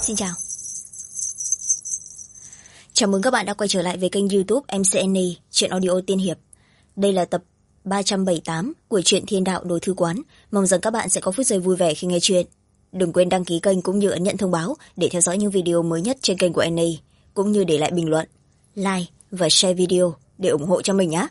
Xin chào. Chào mừng các bạn đã quay trở lại với kênh YouTube MCN Chuyện Audio Tiên Hiệp. Đây là tập 378 của truyện Thiên Đạo Đồ Thư Quán. Mong rằng các bạn sẽ có phút giây vui vẻ khi nghe chuyện. Đừng quên đăng ký kênh cũng như ấn nhận thông báo để theo dõi những video mới nhất trên kênh của NA, cũng như để lại bình luận, like và share video để ủng hộ cho mình nhé.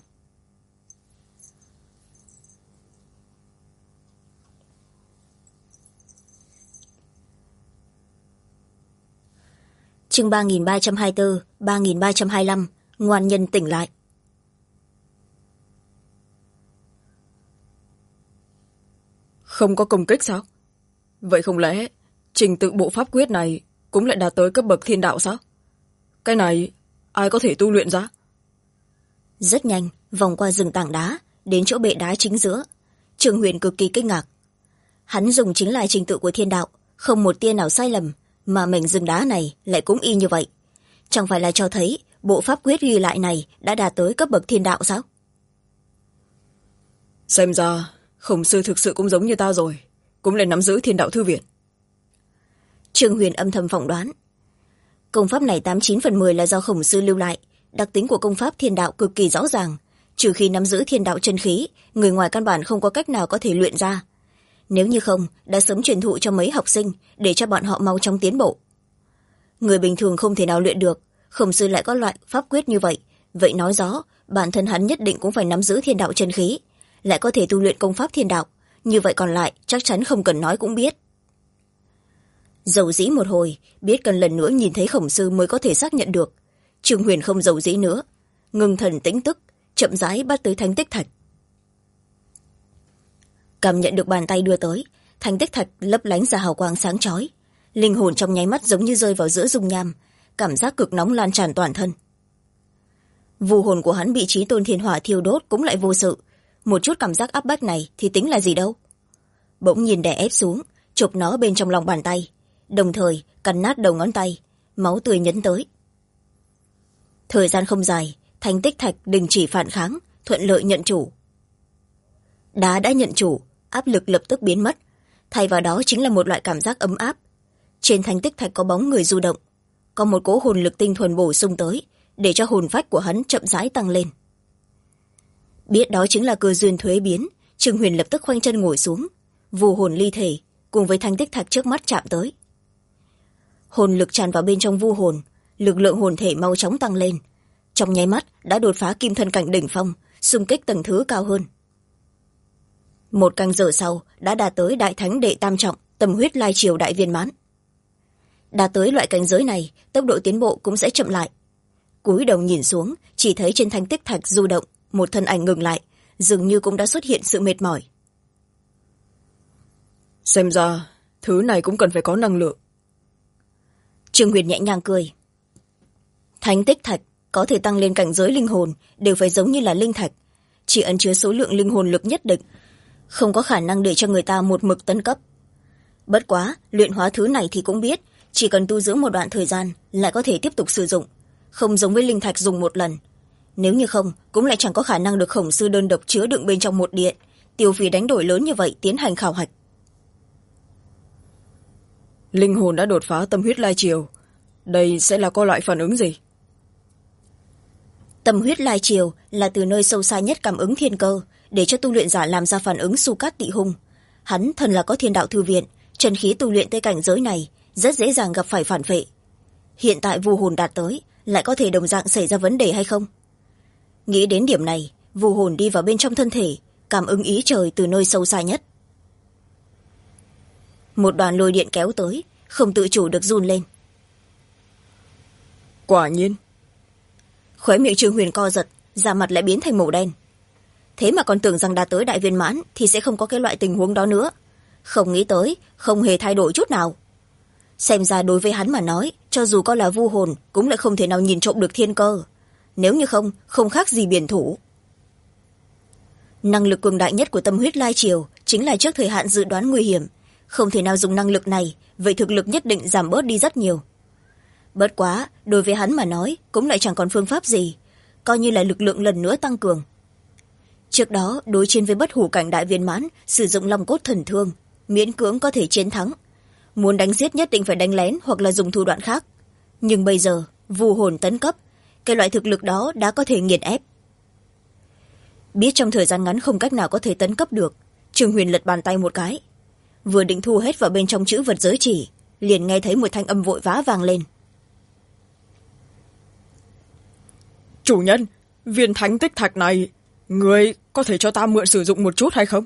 Chương 3324, 3325, ngoan nhân tỉnh lại. Không có công kích sao? Vậy không lẽ trình tự bộ pháp quyết này cũng lại đạt tới cấp bậc thiên đạo sao? Cái này ai có thể tu luyện ra? Rất nhanh, vòng qua rừng tảng đá, đến chỗ bệ đá chính giữa. Trương Huyền cực kỳ kinh ngạc. Hắn dùng chính là trình tự của thiên đạo, không một tia nào sai lầm, mà mảnh rừng đá này lại cũng y như vậy. Chẳng phải là cho thấy bộ pháp quyết ghi lại này đã đạt tới cấp bậc thiên đạo sao? Xem ra Khổng sư thực sự cũng giống như ta rồi, cũng là nắm giữ thiên đạo thư viện. Trương Huyền âm thầm phỏng đoán. Công pháp này 89/10 là do Khổng sư lưu lại. Đặc tính của công pháp thiên đạo cực kỳ rõ ràng, trừ khi nắm giữ thiên đạo chân khí, người ngoài căn bản không có cách nào có thể luyện ra. Nếu như không, đã sớm truyền thụ cho mấy học sinh để cho bọn họ mau chóng tiến bộ. Người bình thường không thể nào luyện được, Khổng sư lại có loại pháp quyết như vậy, vậy nói rõ bản thân hắn nhất định cũng phải nắm giữ thiên đạo chân khí, lại có thể tu luyện công pháp thiên đạo, như vậy còn lại chắc chắn không cần nói cũng biết. Dầu dĩ một hồi, biết cần lần nữa nhìn thấy Khổng sư mới có thể xác nhận được. Trương Huyền không dầu dĩ nữa, ngưng thần tĩnh tức, chậm rãi bắt tới thánh tích thạch. Cảm nhận được bàn tay đưa tới, thánh tích thạch lấp lánh ra hào quang sáng chói, linh hồn trong nháy mắt giống như rơi vào giữa dung nham, cảm giác cực nóng lan tràn toàn thân. Vù hồn của hắn bị chí tôn thiên hỏa thiêu đốt cũng lại vô sự, một chút cảm giác áp bách này thì tính là gì đâu. Bỗng nhìn đè ép xuống, chụp nó bên trong lòng bàn tay, đồng thời cắn nát đầu ngón tay, máu tươi nhấn tới. Thời gian không dài, thánh tích thạch đình chỉ phản kháng, thuận lợi nhận chủ. Đá đã nhận chủ, áp lực lập tức biến mất, thay vào đó chính là một loại cảm giác ấm áp. Trên thánh tích thạch có bóng người du động, có một cỗ hồn lực tinh thuần bổ sung tới, để cho hồn phách của hắn chậm rãi tăng lên. Biết đó chính là cơ duyên thuế biến, Trương Huyền lập tức khoanh chân ngồi xuống, vù hồn ly thể cùng với thánh tích thạch trước mắt chạm tới. Hồn lực tràn vào bên trong vu hồn, lực lượng hồn thể mau chóng tăng lên, trong nháy mắt đã đột phá kim thân cảnh đỉnh phong, xung kích tầng thứ cao hơn. 1 canh giờ sau đã đạt tới đại thánh đệ tam trọng, tâm huyết lai triều đại viên mãn. Đạt tới loại cảnh giới này, tốc độ tiến bộ cũng sẽ chậm lại. Cúi đầu nhìn xuống, chỉ thấy trên thánh tích thạch du động, một thân ảnh ngừng lại, dường như cũng đã xuất hiện sự mệt mỏi. Xem ra thứ này cũng cần phải có năng lượng. Trương Huyền nhẹ nhàng cười. Thánh tích thạch có thể tăng lên cảnh giới linh hồn đều phải giống như là linh thạch, chỉ ẩn chứa số lượng linh hồn lực nhất định, không có khả năng để cho người ta một mực tấn cấp. Bất quá luyện hóa thứ này thì cũng biết, chỉ cần tu dưỡng một đoạn thời gian lại có thể tiếp tục sử dụng, không giống với linh thạch dùng một lần. Nếu như không, cũng lại chẳng có khả năng được Khổng sư đơn độc chứa đựng bên trong một điện, tiêu phí đánh đổi lớn như vậy tiến hành khảo hạch. Linh hồn đã đột phá tâm huyết lai triều, đây sẽ là có loại phản ứng gì? Tâm huyết lai triều là từ nơi sâu xa nhất cảm ứng thiên cơ, để cho tu luyện giả làm ra phản ứng su cát tị hung. Hắn thần là có thiên đạo thư viện, chân khí tu luyện tới cảnh giới này rất dễ dàng gặp phải phản phệ. Hiện tại vu hồn đạt tới, lại có thể đồng dạng xảy ra vấn đề hay không? Nghĩ đến điểm này, vu hồn đi vào bên trong thân thể, cảm ứng ý trời từ nơi sâu xa nhất. Một đoàn lôi điện kéo tới, không tự chủ được run lên. Quả nhiên. Khóe miệng Trương Huyền co giật, da mặt lại biến thành màu đen. Thế mà còn tưởng rằng đạt tới đại viên mãn thì sẽ không có cái loại tình huống đó nữa. Không nghĩ tới, không hề thay đổi chút nào. Xem ra đối với hắn mà nói, cho dù có là vu hồn cũng lại không thể nào nhìn trộm được thiên cơ. Nếu như không, không khác gì biển thủ. Năng lực cường đại nhất của tâm huyết lai triều chính là trước thời hạn dự đoán nguy hiểm. Không thể nào dùng năng lực này, vậy thực lực nhất định giảm bớt đi rất nhiều. Bất quá, đối với hắn mà nói, cũng lại chẳng còn phương pháp gì, coi như là lực lượng lần nữa tăng cường. Trước đó, đối chiến với bất hủ cảnh đại viên mãn, sử dụng long cốt thần thương, miễn cưỡng có thể chiến thắng. muốn đánh giết nhất định phải đánh lén hoặc là dùng thủ đoạn khác, nhưng bây giờ vu hồn tấn cấp, cái loại thực lực đó đã có thể nghiền ép. Biết trong thời gian ngắn không cách nào có thể tấn cấp được, Trương Huyền lật bàn tay một cái, vừa định thu hết vào bên trong chữ vật giới chỉ, liền nghe thấy một thanh âm vội vã vang lên. Chủ nhân, viên thánh tích thạch này người có thể cho ta mượn sử dụng một chút hay không?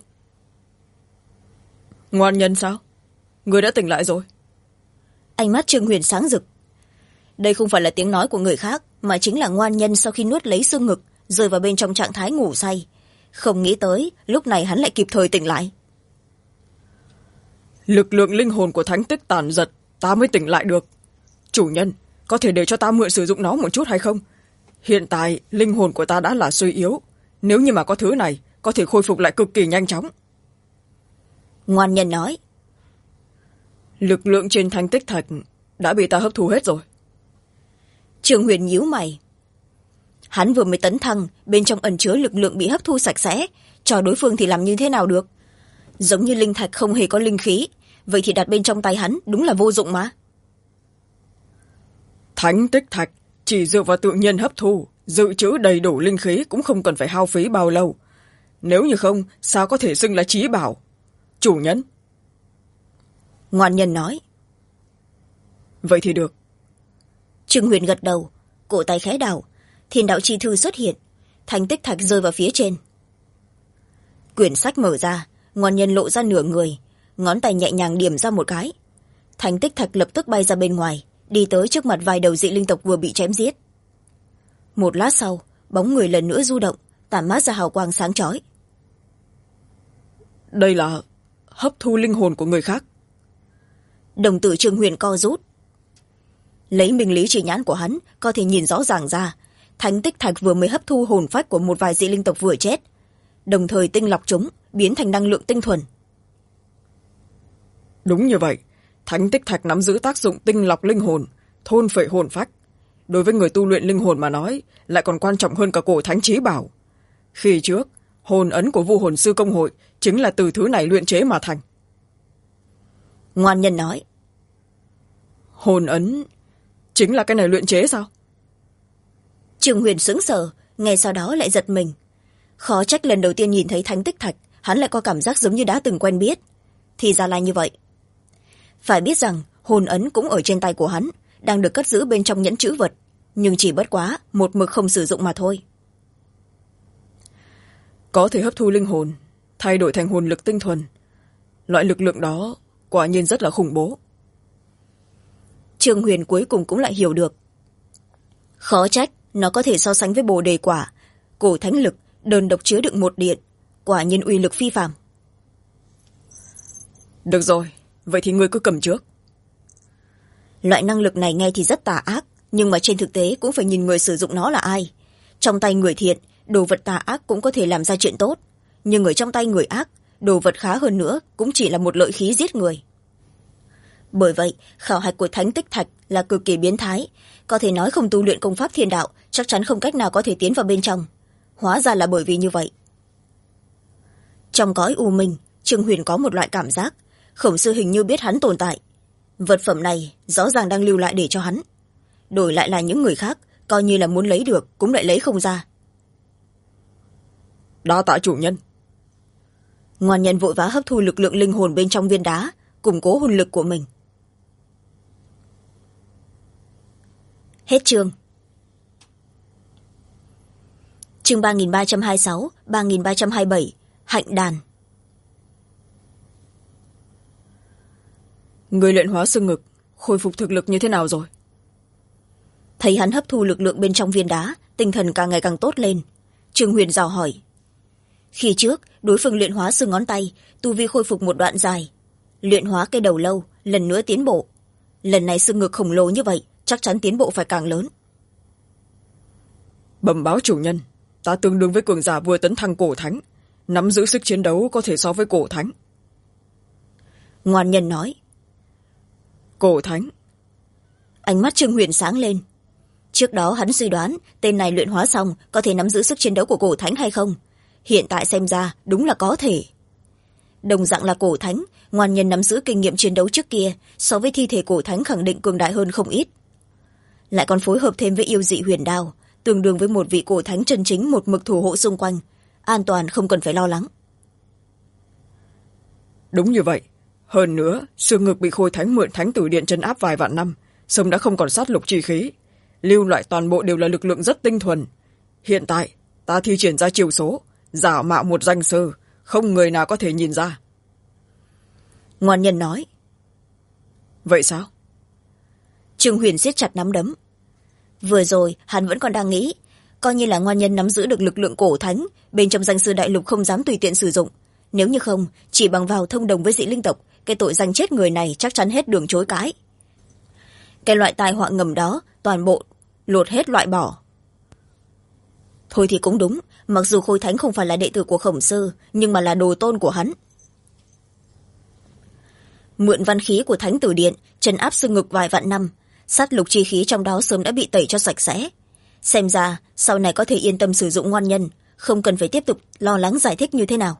Ngoan nhân sao? Người đã tỉnh lại rồi. Ánh mắt Trương Huyền sáng rực. Đây không phải là tiếng nói của người khác, mà chính là ngoan nhân sau khi nuốt lấy xương ngực rơi vào bên trong trạng thái ngủ say. Không nghĩ tới lúc này hắn lại kịp thời tỉnh lại. Lực lượng linh hồn của thánh tích tàn giật, ta mới tỉnh lại được. Chủ nhân, có thể để cho ta mượn sử dụng nó một chút hay không? Hiện tại linh hồn của ta đã là suy yếu, nếu như mà có thứ này có thể khôi phục lại cực kỳ nhanh chóng. Ngoan nhân nói. Lực lượng trên thánh tích thạch đã bị ta hấp thu hết rồi. Trương Huyền nhíu mày. Hắn vừa mới tấn thăng, bên trong ẩn chứa lực lượng bị hấp thu sạch sẽ, cho đối phương thì làm như thế nào được? Giống như linh thạch không hề có linh khí, vậy thì đặt bên trong tay hắn đúng là vô dụng mà. Thánh tích thạch chỉ dựa vào tự nhiên hấp thu, dự trữ đầy đủ linh khí cũng không cần phải hao phí bao lâu. Nếu như không, sao có thể xưng là chí bảo? Chủ nhân. Ngoan nhân nói. Vậy thì được. Trương Huyền gật đầu, cổ tay khẽ đảo, thiên đạo chi thư xuất hiện, thánh tích thạch rơi vào phía trên. Quyển sách mở ra, ngoan nhân lộ ra nửa người, ngón tay nhẹ nhàng điểm ra một cái, thánh tích thạch lập tức bay ra bên ngoài, đi tới trước mặt vài đầu dị linh tộc vừa bị chém giết. Một lát sau, bóng người lần nữa du động, tản mát ra hào quang sáng chói. Đây là hấp thu linh hồn của người khác. Đồng tử Trương Huyền co rút. Lấy minh lý chỉ nhãn của hắn có thể nhìn rõ ràng ra, thánh tích thạch vừa mới hấp thu hồn phách của một vài dị linh tộc vừa chết, đồng thời tinh lọc chúng biến thành năng lượng tinh thuần. Đúng như vậy, thánh tích thạch nắm giữ tác dụng tinh lọc linh hồn, thôn phệ hồn phách. Đối với người tu luyện linh hồn mà nói, lại còn quan trọng hơn cả cổ thánh chí bảo. Khi trước, hồn ấn của Vu Hồn Sư Công Hội chính là từ thứ này luyện chế mà thành. Ngoan nhân nói. Hồn ấn chính là cái này luyện chế sao? Trương Huyền sững sờ, ngay sau đó lại giật mình. Khó trách lần đầu tiên nhìn thấy thánh tích thạch, hắn lại có cảm giác giống như đã từng quen biết. Thì ra là như vậy. Phải biết rằng hồn ấn cũng ở trên tay của hắn, đang được cất giữ bên trong nhẫn trữ vật, nhưng chỉ bất quá một mực không sử dụng mà thôi. Có thể hấp thu linh hồn, thay đổi thành hồn lực tinh thuần. Loại lực lượng đó quả nhiên rất là khủng bố. Trương Huyền cuối cùng cũng lại hiểu được. Khó trách nó có thể so sánh với bồ đề quả, cổ thánh lực đơn độc chứa đựng một điện, quả nhiên uy lực phi phàm. Được rồi, vậy thì ngươi cứ cầm trước. Loại năng lực này nghe thì rất tà ác, nhưng mà trên thực tế cũng phải nhìn người sử dụng nó là ai. Trong tay người thiện, đồ vật tà ác cũng có thể làm ra chuyện tốt, nhưng ở trong tay người ác, đồ vật khá hơn nữa cũng chỉ là một lợi khí giết người. Bởi vậy, khảo hạch của thánh tích thạch là cực kỳ biến thái, có thể nói không tu luyện công pháp thiên đạo chắc chắn không cách nào có thể tiến vào bên trong. Hóa ra là bởi vì như vậy. Trong cõi u minh, Trương Huyền có một loại cảm giác Khổng Sư hình như biết hắn tồn tại. Vật phẩm này rõ ràng đang lưu lại để cho hắn, đổi lại là những người khác coi như là muốn lấy được cũng lại lấy không ra. Đa tạ chủ nhân. Ngoan nhân vội vã hấp thu lực lượng linh hồn bên trong viên đá, củng cố hồn lực của mình. Hết chương. Chương 3326, 3327, Hạnh đàn. Người luyện hóa xương ngực khôi phục thực lực như thế nào rồi? Thấy hắn hấp thu lực lượng bên trong viên đá, tinh thần càng ngày càng tốt lên. Trương Huyền dò hỏi. Khi trước, đối phương luyện hóa xương ngón tay, tu vi khôi phục một đoạn dài. Luyện hóa cây đầu lâu, lần nữa tiến bộ. Lần này xương ngực khổng lồ như vậy, chắc chắn tiến bộ phải càng lớn. Bẩm báo chủ nhân, ta tương đương với cường giả vừa tấn thăng cổ thánh, nắm giữ sức chiến đấu có thể so với cổ thánh. Ngoan nhân nói. Cổ thánh. Ánh mắt Trương Huyền sáng lên. Trước đó hắn suy đoán tên này luyện hóa xong có thể nắm giữ sức chiến đấu của cổ thánh hay không. Hiện tại xem ra đúng là có thể. đồng dạng là cổ thánh, ngoan nhân nắm giữ kinh nghiệm chiến đấu trước kia so với thi thể cổ thánh khẳng định cường đại hơn không ít, lại còn phối hợp thêm với yêu dị huyền đao, tương đương với một vị cổ thánh chân chính một mực thủ hộ xung quanh, an toàn không cần phải lo lắng. Đúng như vậy. Hơn nữa, xương ngực bị khôi thánh mượn thánh tử điện trấn áp vài vạn năm, sông đã không còn sát lục chi khí, lưu lại toàn bộ đều là lực lượng rất tinh thuần. Hiện tại ta thi triển ra chiêu số giả mạo một danh sư, không người nào có thể nhìn ra. Ngoan nhân nói. Vậy sao? Trương Huyền siết chặt nắm đấm. Vừa rồi hắn vẫn còn đang nghĩ, coi như là ngoan nhân nắm giữ được lực lượng cổ thánh, bên trong danh sư đại lục không dám tùy tiện sử dụng. Nếu như không, chỉ bằng vào thông đồng với dị linh tộc, cái tội danh chết người này chắc chắn hết đường chối cãi. Cái loại tai họa ngầm đó toàn bộ lột hết loại bỏ. Thôi thì cũng đúng, mặc dù khôi thánh không phải là đệ tử của khổng sư, nhưng mà là đồ tôn của hắn. Mượn văn khí của thánh tử điện trấn áp xương ngực vài vạn năm, sát lục chi khí trong đó sớm đã bị tẩy cho sạch sẽ. Xem ra sau này có thể yên tâm sử dụng ngoan nhân, không cần phải tiếp tục lo lắng giải thích như thế nào.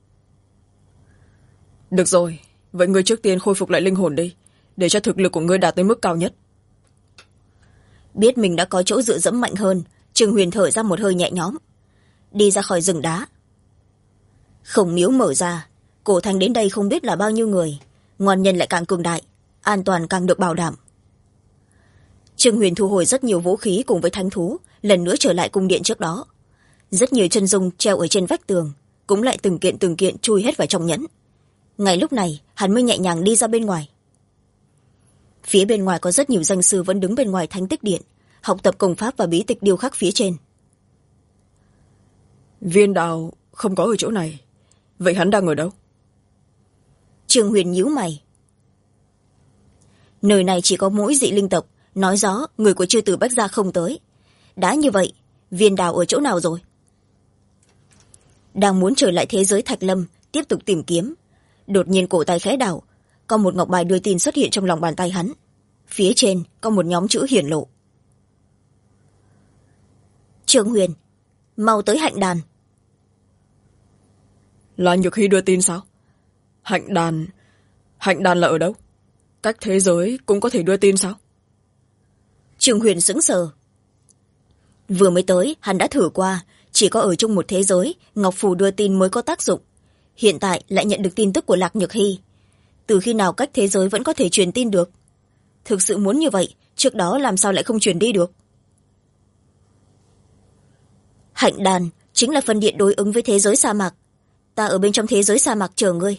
Được rồi, vậy ngươi trước tiên khôi phục lại linh hồn đi, để cho thực lực của ngươi đạt tới mức cao nhất. Biết mình đã có chỗ dựa dẫm mạnh hơn, Trương Huyền thở ra một hơi nhẹ nhõm, đi ra khỏi rừng đá. Khổng miếu mở ra, cổ thành đến đây không biết là bao nhiêu người, ngoan nhân lại càng cường đại, an toàn càng được bảo đảm. Trương Huyền thu hồi rất nhiều vũ khí cùng với thánh thú, lần nữa trở lại cung điện trước đó. Rất nhiều chân dung treo ở trên vách tường cũng lại từng kiện chui hết vào trong nhẫn. Ngay lúc này hắn mới nhẹ nhàng đi ra bên ngoài. Phía bên ngoài có rất nhiều danh sư vẫn đứng bên ngoài thánh tích điện, học tập công pháp và bí tịch điêu khắc phía trên. Viên đào không có ở chỗ này, vậy hắn đang ở đâu? Trương Huyền nhíu mày. Nơi này chỉ có mỗi dị linh tộc, nói rõ người của chư tử Bách Gia không tới. Đã như vậy, viên đào ở chỗ nào rồi? Đang muốn trở lại thế giới Thạch Lâm tiếp tục tìm kiếm, đột nhiên cổ tay khẽ đảo, có một ngọc bài đưa tin xuất hiện trong lòng bàn tay hắn. Phía trên có một nhóm chữ hiển lộ. Trương Huyền, mau tới hạnh đàn. Là Nhược Hy đưa tin sao? Hạnh đàn là ở đâu? Cách thế giới cũng có thể đưa tin sao? Trương Huyền sững sờ. Vừa mới tới hắn đã thử qua, chỉ có ở chung một thế giới ngọc phù đưa tin mới có tác dụng. Hiện tại lại nhận được tin tức của Lạc Nhược Hy. Từ khi nào cách thế giới vẫn có thể truyền tin được? Thực sự muốn như vậy, trước đó làm sao lại không truyền đi được? Hạnh đàn chính là phần điện đối ứng với thế giới sa mạc. Ta ở bên trong thế giới sa mạc chờ ngươi.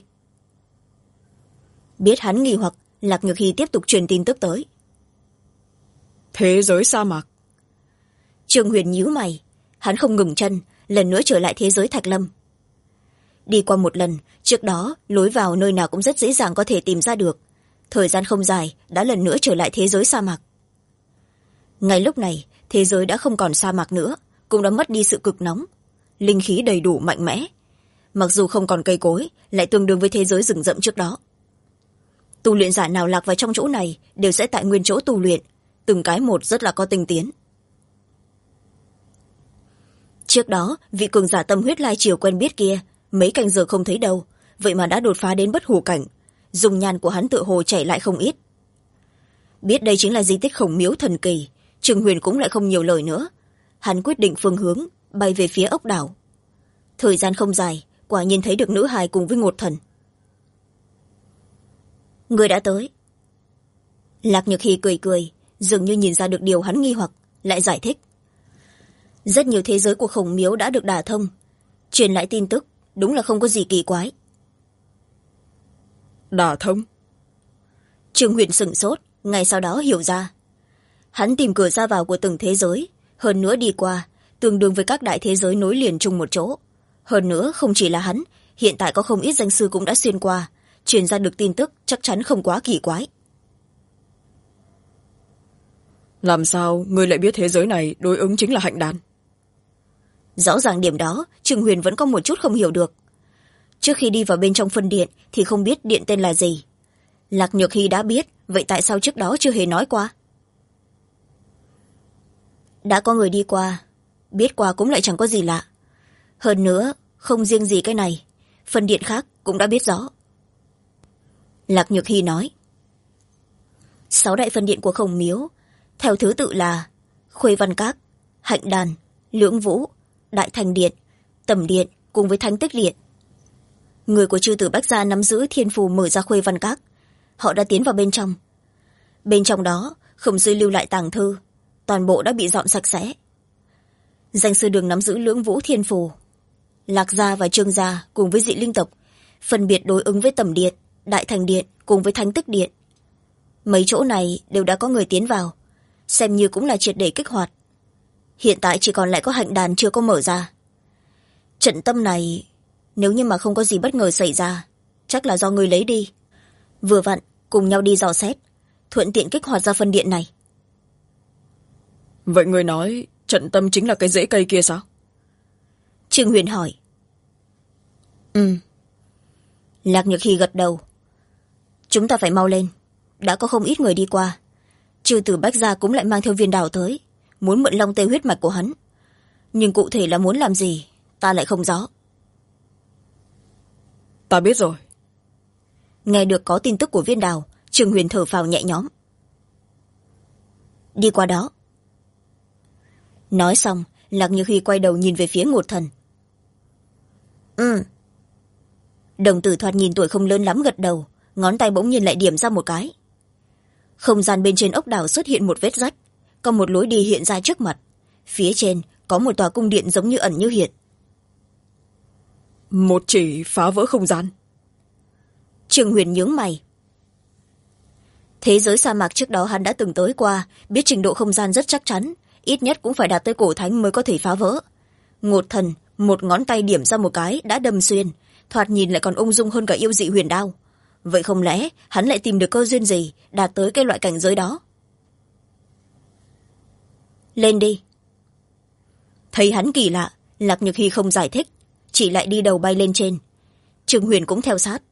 Biết hắn nghi hoặc, Lạc Nhược Hy tiếp tục truyền tin tức tới. Thế giới sa mạc? Trương Huyền nhíu mày, hắn không ngừng chân, lần nữa trở lại thế giới Thạch Lâm. Đi qua một lần, trước đó lối vào nơi nào cũng rất dễ dàng có thể tìm ra được. Thời gian không dài đã lần nữa trở lại thế giới sa mạc. Ngay lúc này thế giới đã không còn sa mạc nữa, cũng đã mất đi sự cực nóng, linh khí đầy đủ mạnh mẽ. Mặc dù không còn cây cối, lại tương đương với thế giới rừng rậm trước đó. Tu luyện giả nào lạc vào trong chỗ này đều sẽ tại nguyên chỗ tu luyện, từng cái một rất là có tinh tiến. Trước đó vị cường giả tâm huyết lai triều quen biết kia mấy canh giờ không thấy đâu, vậy mà đã đột phá đến bất hủ cảnh, dung nhan của hắn tựa hồ chảy lại không ít. Biết đây chính là di tích khổng miếu thần kỳ, Trương Huyền cũng lại không nhiều lời nữa. Hắn quyết định phương hướng bay về phía ốc đảo. Thời gian không dài, quả nhiên thấy được nữ hài cùng với Ngột Thần. Người đã tới. Lạc Nhược Hy cười cười, dường như nhìn ra được điều hắn nghi hoặc, lại giải thích. Rất nhiều thế giới của khổng miếu đã được đả thông, truyền lại tin tức, đúng là không có gì kỳ quái. Đả thông? Trương Huyền sửng sốt, ngay sau đó hiểu ra. Hắn tìm cửa ra vào của từng thế giới, hơn nữa đi qua, tương đương với các đại thế giới nối liền chung một chỗ. Hơn nữa không chỉ là hắn, hiện tại có không ít danh sư cũng đã xuyên qua, truyền ra được tin tức chắc chắn không quá kỳ quái. Làm sao ngươi lại biết thế giới này đối ứng chính là hạnh đàn? Rõ ràng điểm đó Trương Huyền vẫn có một chút không hiểu được. Trước khi đi vào bên trong phân điện thì không biết điện tên là gì. Lạc Nhược Hy đã biết, vậy tại sao trước đó chưa hề nói qua? Đã có người đi qua, biết qua cũng lại chẳng có gì lạ. Hơn nữa không riêng gì cái này, phân điện khác cũng đã biết rõ. Lạc Nhược Hy nói, 6 đại phân điện của Khổng Miếu theo thứ tự là Khuê Văn Các, Hạnh Đàn, Lưỡng Vũ, Đại Thành Điện, Tẩm Điện cùng với Thánh Tích Điện. Người của chư tử Bách Gia nắm giữ thiên phù mở ra Khuê Văn Các. Họ đã tiến vào bên trong. Bên trong đó Khổng Sư lưu lại tàng thư, toàn bộ đã bị dọn sạch sẽ. Danh sư Đường nắm giữ Lưỡng Vũ thiên phù. Lạc Gia và Trương Gia cùng với dị linh tộc phân biệt đối ứng với Tẩm Điện, Đại Thành Điện cùng với Thánh Tích Điện. Mấy chỗ này đều đã có người tiến vào, xem như cũng là triệt để kích hoạt. Hiện tại chỉ còn lại có Hạnh Đàn chưa có mở ra. Trận tâm này nếu như mà không có gì bất ngờ xảy ra, chắc là do người lấy đi. Vừa vặn cùng nhau đi dò xét, thuận tiện kích hoạt ra phân điện này. Vậy người nói trận tâm chính là cái rễ cây kia sao? Trương Huyền hỏi. Lạc Nhược Hy gật đầu. Chúng ta phải mau lên, đã có không ít người đi qua. Chư tử Bách Gia cũng lại mang theo viên đào tới, muốn mượn long tê huyết mạch của hắn. Nhưng cụ thể là muốn làm gì ta lại không rõ. Ta biết rồi. Nghe được có tin tức của viên đào, Trương Huyền thở phào nhẹ nhõm. Đi qua đó. Nói xong, Lạc Như Hy quay đầu nhìn về phía Ngột Thần. Đồng tử thoạt nhìn tuổi không lớn lắm gật đầu, ngón tay bỗng nhiên lại điểm ra một cái. Không gian bên trên ốc đảo xuất hiện một vết rách, có một lối đi hiện ra trước mặt. Phía trên có một tòa cung điện giống như ẩn như hiện. Một chỉ phá vỡ không gian. Trương Huyền nhướng mày. Thế giới sa mạc trước đó hắn đã từng tới qua, biết trình độ không gian rất chắc chắn, ít nhất cũng phải đạt tới cổ thánh mới có thể phá vỡ. Ngột Thần một ngón tay điểm ra một cái đã đâm xuyên, thoạt nhìn lại còn ung dung hơn cả yêu dị huyền đao. Vậy không lẽ hắn lại tìm được cơ duyên gì đạt tới cái loại cảnh giới đó? Lên đi. Thấy hắn kỳ lạ, Lạc Nhược Hy không giải thích, chỉ lại đi đầu bay lên trên. Trương Huyền cũng theo sát.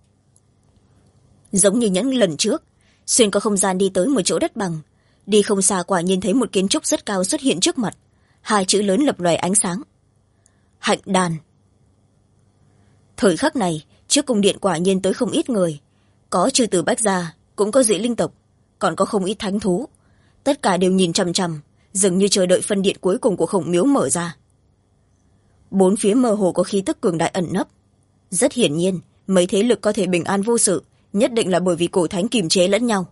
Giống như những lần trước, xuyên qua không gian đi tới một chỗ đất bằng. Đi không xa quả nhiên thấy một kiến trúc rất cao xuất hiện trước mặt. 2 chữ lớn lập lòe ánh sáng. Hạnh Đàn. Thời khắc này, trước cung điện quả nhiên tới không ít người. Có chư tử Bách Gia, cũng có dị linh tộc, còn có không ít thánh thú. Tất cả đều nhìn chằm chằm, dường như chờ đợi phân điện cuối cùng của Khổng Miếu mở ra. 4 phía mơ hồ có khí tức cường đại ẩn nấp. Rất hiển nhiên, mấy thế lực có thể bình an vô sự, nhất định là bởi vì cổ thánh kiềm chế lẫn nhau.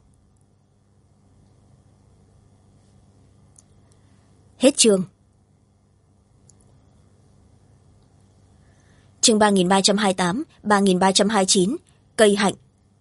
Hết chương. Chương 3328, 3329, cây hạnh.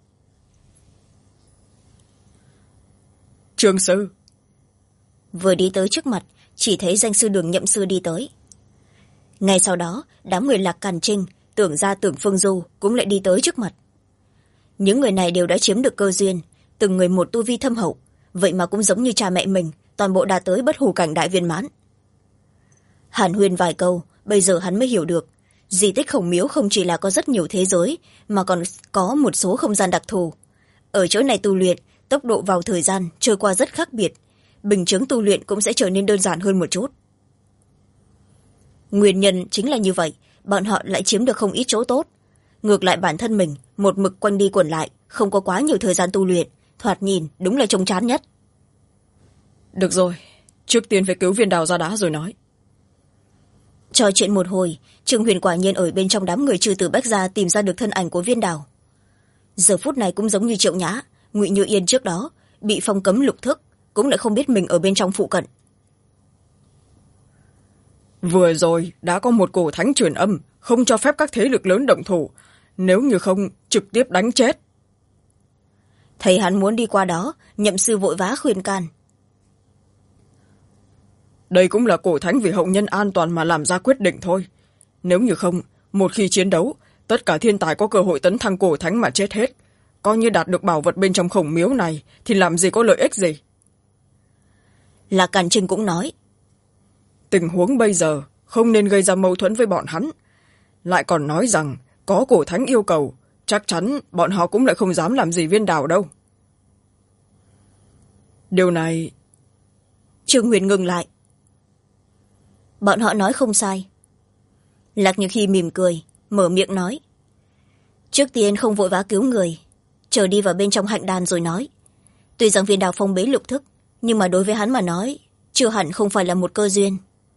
Trương sư. Vừa đi tới trước mặt, chỉ thấy danh sư Đường Nhậm sư đi tới. Ngay sau đó, đám người Lạc Càn Trinh, Tưởng Gia, Tưởng Phương Du cũng lại đi tới trước mặt. Những người này đều đã chiếm được cơ duyên, từng người một tu vi thâm hậu, vậy mà cũng giống như cha mẹ mình, toàn bộ đạt tới bất hủ cảnh đại viên mãn. Hàn huyên vài câu, bây giờ hắn mới hiểu được, di tích Khổng Miếu không chỉ là có rất nhiều thế giới, mà còn có một số không gian đặc thù. Ở chỗ này tu luyện, tốc độ vào thời gian trôi qua rất khác biệt, bình chứng tu luyện cũng sẽ trở nên đơn giản hơn một chút. Nguyên nhân chính là như vậy, bọn họ lại chiếm được không ít chỗ tốt. Ngược lại bản thân mình, một mực quanh đi quẩn lại, không có quá nhiều thời gian tu luyện, thoạt nhìn đúng là trông chán nhất. Được rồi, trước tiên phải cứu viên đào ra đá rồi nói. Trò chuyện một hồi, Trương Huyền quả nhiên ở bên trong đám người trừ tử Bách Gia tìm ra được thân ảnh của viên đào. Giờ phút này cũng giống như Triệu Nhã, Ngụy Như Yên trước đó, bị phong cấm lục thức, cũng lại không biết mình ở bên trong phụ cận. Vừa rồi đã có một cổ thánh truyền âm, không cho phép các thế lực lớn động thủ, nếu như không trực tiếp đánh chết. Thấy hắn muốn đi qua đó, Nhậm sư vội vã khuyên can. Đây cũng là cổ thánh vì hậu nhân an toàn mà làm ra quyết định thôi. Nếu như không, một khi chiến đấu, tất cả thiên tài có cơ hội tấn thăng cổ thánh mà chết hết. Coi như đạt được bảo vật bên trong Khổng Miếu này thì làm gì có lợi ích gì. Lạc Càn Trinh cũng nói. Tình huống bây giờ không nên gây ra mâu thuẫn với bọn hắn. Lại còn nói rằng có cổ thánh yêu cầu, chắc chắn bọn họ cũng lại không dám làm gì viên đào đâu. Điều này... Trương Huyền ngừng lại. Bọn họ nói không sai. Lạc Nhược Hy mỉm cười, mở miệng nói. trước tiên không vội vã cứu người, chờ đi vào bên trong hạnh đàn rồi nói. Tuy rằng viên đào phong bế lục thức, nhưng mà đối với hắn mà nói chưa hẳn không phải là một cơ duyên.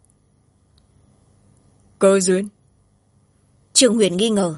Cơ duyên? Trương Huyền nghi ngờ.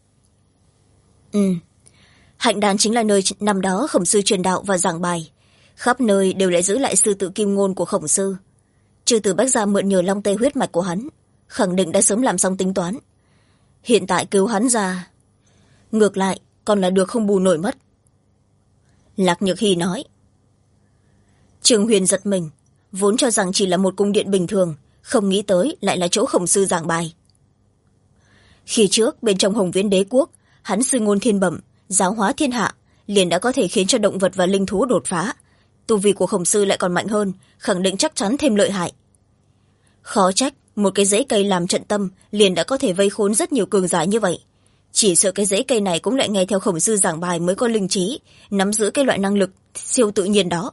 Hạnh đàn chính là nơi năm đó Khổng sư truyền đạo và giảng bài, khắp nơi đều lại giữ lại sư tự kim ngôn của Khổng sư. Chư tử Bách Gia mượn nhờ long tê huyết mạch của hắn, khẳng định đã sớm làm xong tính toán. Hiện tại cứu hắn ra, ngược lại còn là được không bù nổi mất. Lạc Nhược Hy nói. Trương Huyền giật mình, vốn cho rằng chỉ là một cung điện bình thường, không nghĩ tới lại là chỗ Khổng sư giảng bài. Khi trước bên trong Hồng Viễn Đế quốc, hắn sư ngôn thiên bẩm, giáo hóa thiên hạ, liền đã có thể khiến cho động vật và linh thú đột phá. Tu vi của Khổng sư lại còn mạnh hơn, khẳng định chắc chắn thêm lợi hại. Khó trách một cái rễ cây làm trận tâm liền đã có thể vây khốn rất nhiều cường giả như vậy. Chỉ sợ cái rễ cây này cũng lại nghe theo Khổng sư giảng bài mới có linh trí, nắm giữ cái loại năng lực siêu tự nhiên đó.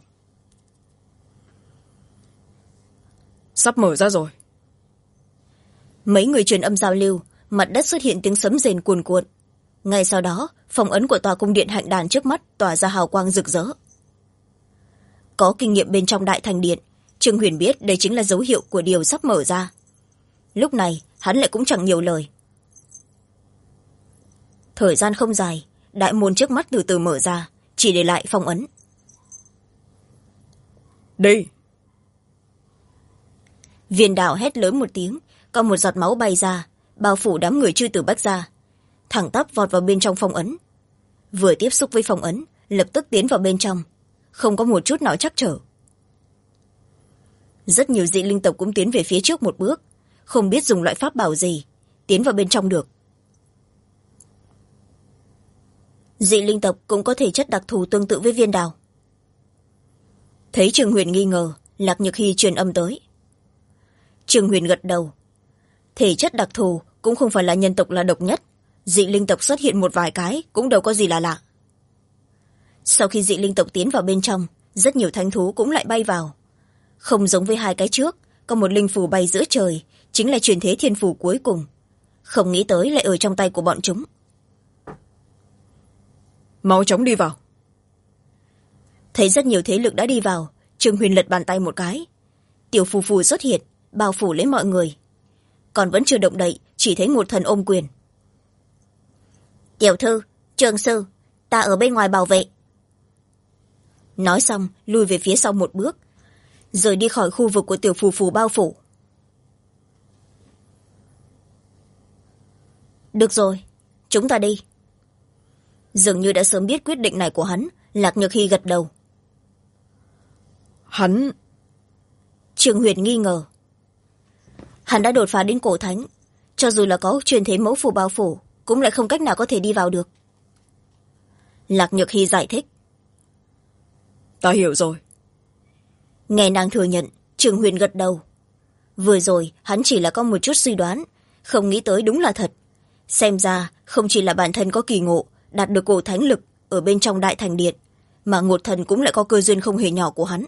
Sắp mở ra rồi. Mấy người truyền âm giao lưu, mặt đất xuất hiện tiếng sấm rền cuồn cuộn. Ngay sau đó, phong ấn của tòa cung điện hạnh đàn trước mắt tỏa ra hào quang rực rỡ. Có kinh nghiệm bên trong đại thành điện, Trương Huyền biết đây chính là dấu hiệu của điều sắp mở ra. Lúc này hắn lại cũng chẳng nhiều lời. Thời gian không dài, đại môn trước mắt từ từ mở ra, chỉ để lại phong ấn. Đi! Viên đạo hét lớn một tiếng, có một giọt máu bay ra, bao phủ đám người chư tử Bách Gia, thẳng tắp vọt vào bên trong phong ấn. Vừa tiếp xúc với phong ấn, lập tức tiến vào bên trong, không có một chút nào trắc trở. Rất nhiều dị linh tộc cũng tiến về phía trước một bước, không biết dùng loại pháp bảo gì tiến vào bên trong được. Dị linh tộc cũng có thể chất đặc thù tương tự với viên đào. Thấy Trương Huyền nghi ngờ, Lạc Nhược Hy truyền âm tới. Trương Huyền gật đầu. Thể chất đặc thù cũng không phải là nhân tộc là độc nhất, dị linh tộc xuất hiện một vài cái cũng đâu có gì là lạ. Sau khi dị linh tộc tiến vào bên trong, rất nhiều thánh thú cũng lại bay vào. Không giống với hai cái trước, có một linh phù bay giữa trời, chính là truyền thế thiên phù cuối cùng. Không nghĩ tới lại ở trong tay của bọn chúng. Mau chóng đi vào. Thấy rất nhiều thế lực đã đi vào, Trương Huyền lật bàn tay một cái. Tiểu phù phù xuất hiện, bao phủ lấy mọi người. Còn vẫn chưa động đậy, chỉ thấy một thần ôm quyền. Tiểu thư, trường sư, ta ở bên ngoài bảo vệ. Nói xong, lui về phía sau một bước, rời đi khỏi khu vực của tiểu phù phù bao phủ. Được rồi, chúng ta đi. Dường như đã sớm biết quyết định này của hắn, Lạc Nhược Hy gật đầu. Hắn... Trương Huyền nghi ngờ. Hắn đã đột phá đến cổ thánh, cho dù là có truyền thế mẫu phù bao phủ, cũng lại không cách nào có thể đi vào được. Lạc Nhược Hy giải thích. Ta hiểu rồi. Nghe nàng thừa nhận, Trương Huyền gật đầu. Vừa rồi hắn chỉ là có một chút suy đoán, không nghĩ tới đúng là thật. Xem ra không chỉ là bản thân có kỳ ngộ, đạt được cổ thánh lực ở bên trong đại thành điện, mà ngột thần cũng lại có cơ duyên không hề nhỏ của hắn.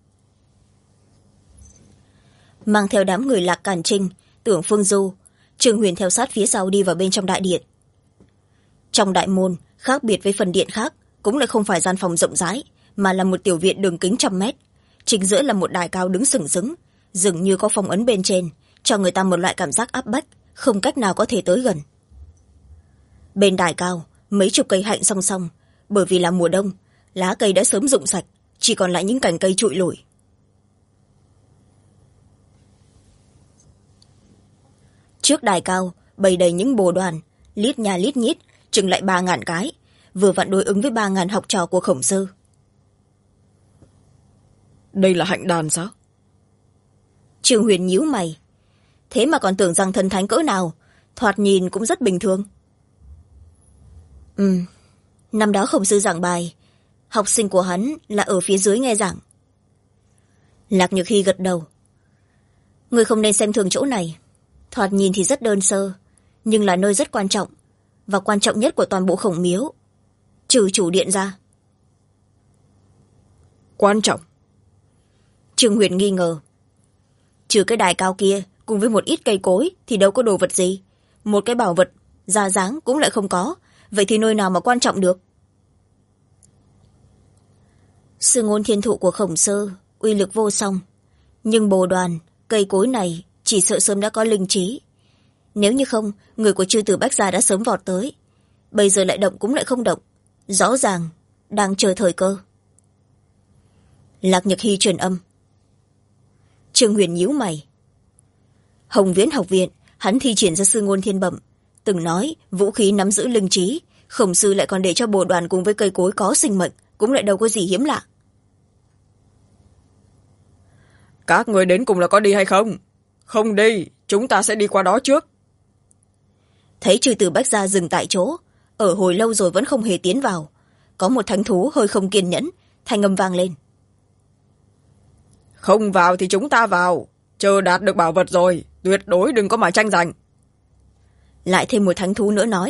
Mang theo đám người Lạc Càn Trinh, Tưởng Phương Du, Trương Huyền theo sát phía sau đi vào bên trong đại điện. Trong đại môn, khác biệt với phần điện khác, cũng lại không phải gian phòng rộng rãi, mà là một tiểu viện đường kính 100 mét. Chính giữa là một đài cao đứng sừng sững, dường như có phong ấn bên trên, cho người ta một loại cảm giác áp bách, không cách nào có thể tới gần. Bên đài cao, mấy chục cây hạnh song song, bởi vì là mùa đông, lá cây đã sớm rụng sạch, chỉ còn lại những cành cây trụi lủi. Trước đài cao, bày đầy những bồ đoàn, lít nhà lít nhít, chừng lại 3.000 cái, vừa vặn đối ứng với 3.000 học trò của Khổng sư. Đây là hạnh đàn sao? Trương Huyền nhíu mày. Thế mà còn tưởng rằng thần thánh cỡ nào, thoạt nhìn cũng rất bình thường. Năm đó Khổng sư giảng bài, học sinh của hắn là ở phía dưới nghe giảng. Lạc Nhược Hy gật đầu. Người không nên xem thường chỗ này, thoạt nhìn thì rất đơn sơ, nhưng là nơi rất quan trọng, và quan trọng nhất của toàn bộ Khổng miếu, trừ chủ điện ra. Quan trọng? Trương Huyền nghi ngờ. Trừ cái đài cao kia cùng với một ít cây cối thì đâu có đồ vật gì, một cái bảo vật ra dáng cũng lại không có, vậy thì nơi nào mà quan trọng được. Sư ngôn thiên thụ của Khổng Sơ uy lực vô song, nhưng bồ đoàn cây cối này chỉ sợ sớm đã có linh trí. Nếu như không, người của chư tử Bách Gia đã sớm vọt tới, bây giờ lại động cũng lại không động, rõ ràng đang chờ thời cơ. Lạc Nhật Hy truyền âm. Trương Huyền nhíu mày. Hồng Viễn học viện, hắn thi triển ra sư ngôn thiên bẩm, từng nói vũ khí nắm giữ linh trí, Khổng sư lại còn để cho bồ đoàn cùng với cây cối có sinh mệnh, cũng lại đâu có gì hiếm lạ. Các người đến cùng là có đi hay không? Không đi, chúng ta sẽ đi qua đó trước. Thấy chư tử Bách Gia dừng tại chỗ, ở hồi lâu rồi vẫn không hề tiến vào, có một thánh thú hơi không kiên nhẫn, thanh âm vang lên. Không vào thì chúng ta vào, chờ đạt được bảo vật rồi tuyệt đối đừng có mà tranh giành. Lại thêm một thánh thú nữa nói.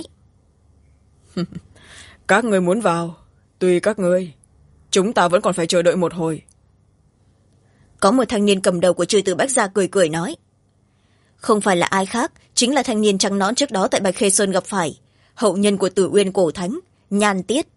Các người muốn vào tùy các người, chúng ta vẫn còn phải chờ đợi một hồi. Có một thanh niên cầm đầu của chư tử Bách Gia cười cười nói. Không phải là ai khác, chính là thanh niên trắng nõn trước đó tại Bạch Khê Sơn gặp phải, hậu nhân của Tử Uyên cổ thánh Nhan Tiết.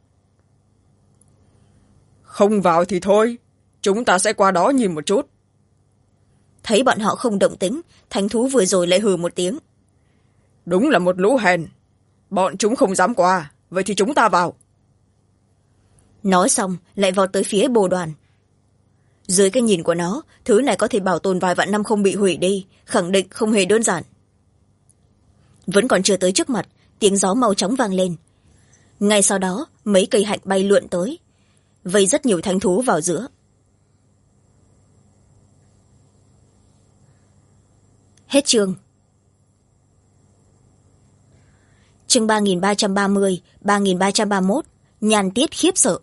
Không vào thì thôi, chúng ta sẽ qua đó nhìn một chút. Thấy bọn họ không động tĩnh, thánh thú vừa rồi lại hừ một tiếng. Đúng là một lũ hèn, bọn chúng không dám qua, vậy thì chúng ta vào. Nói xong lại vọt tới phía bồ đoàn. Dưới cái nhìn của nó, thứ này có thể bảo tồn vài vạn năm không bị hủy đi, khẳng định không hề đơn giản. Vẫn còn chưa tới trước mặt, tiếng gió mau chóng vang lên. Ngay sau đó mấy cây hạnh bay lượn tới, vây rất nhiều thánh thú vào giữa. Hết chương. Chương 3330, 3331, Nhan Tiết khiếp sợ.